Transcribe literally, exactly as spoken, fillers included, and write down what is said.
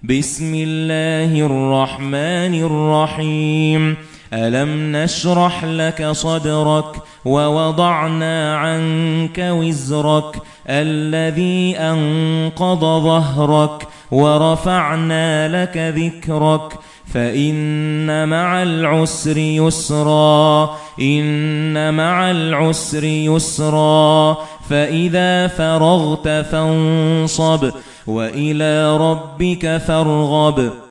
بسم الله الرحمن الرحيم ألم نشرح لك صدرك ووضعنا عنك وزرك الذي أنقض ظهرك ورفعنا لك ذكرك فإن مع العسر يسرا إن مع العسر يسرا فإذا فرغت فانصب وإلى ربك فارغب.